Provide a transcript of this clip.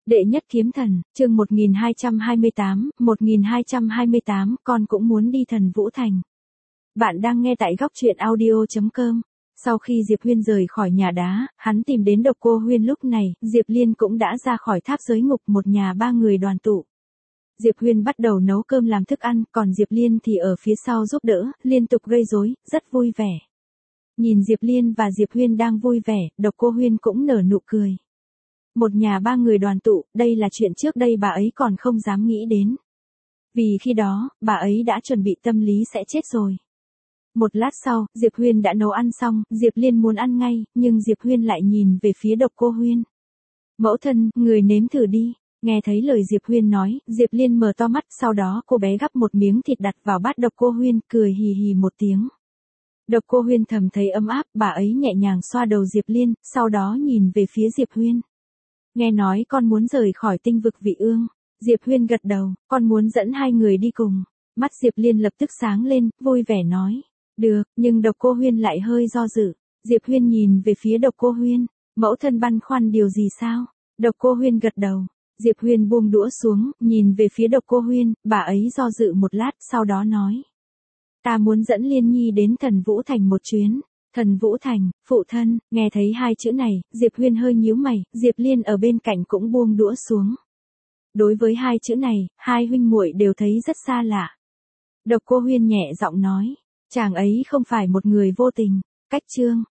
Đệ nhất kiếm thần, chương 1228, con cũng muốn đi Thần Vũ Thành. Bạn đang nghe tại góc truyện audio.com. Sau khi Diệp Huyên rời khỏi nhà đá, hắn tìm đến Độc Cô Huyên. Lúc này, Diệp Liên cũng đã ra khỏi tháp giới ngục, một nhà ba người đoàn tụ. Diệp Huyên bắt đầu nấu cơm làm thức ăn, còn Diệp Liên thì ở phía sau giúp đỡ, liên tục gây rối, rất vui vẻ. Nhìn Diệp Liên và Diệp Huyên đang vui vẻ, Độc Cô Huyên cũng nở nụ cười. Một nhà ba người đoàn tụ, đây là chuyện trước đây bà ấy còn không dám nghĩ đến. Vì khi đó, bà ấy đã chuẩn bị tâm lý sẽ chết rồi. Một lát sau, Diệp Huyên đã nấu ăn xong, Diệp Liên muốn ăn ngay, nhưng Diệp Huyên lại nhìn về phía Độc Cô Huyên. Mẫu thân, người nếm thử đi. Nghe thấy lời Diệp Huyên nói, Diệp Liên mở to mắt, sau đó cô bé gắp một miếng thịt đặt vào bát Độc Cô Huyên, cười hì hì một tiếng. Độc Cô Huyên thầm thấy ấm áp, bà ấy nhẹ nhàng xoa đầu Diệp Liên, sau đó nhìn về phía Diệp Huyên. Nghe nói con muốn rời khỏi tinh vực Vị Ương. Diệp Huyên gật đầu, con muốn dẫn hai người đi cùng. Mắt Diệp Liên lập tức sáng lên, vui vẻ nói. Được, nhưng Độc Cô Huyên lại hơi do dự. Diệp Huyên nhìn về phía Độc Cô Huyên. Mẫu thân băn khoăn điều gì sao? Độc Cô Huyên gật đầu. Diệp Huyên buông đũa xuống, nhìn về phía Độc Cô Huyên, bà ấy do dự một lát, sau đó nói. Ta muốn dẫn Liên Nhi đến Thần Vũ Thành một chuyến. Thần Vũ Thành, phụ thân, nghe thấy hai chữ này, Diệp Huyên hơi nhíu mày, Diệp Liên ở bên cạnh cũng buông đũa xuống. Đối với hai chữ này, hai huynh muội đều thấy rất xa lạ. Độc Cô Huyên nhẹ giọng nói, chàng ấy không phải một người vô tình. Cách chương,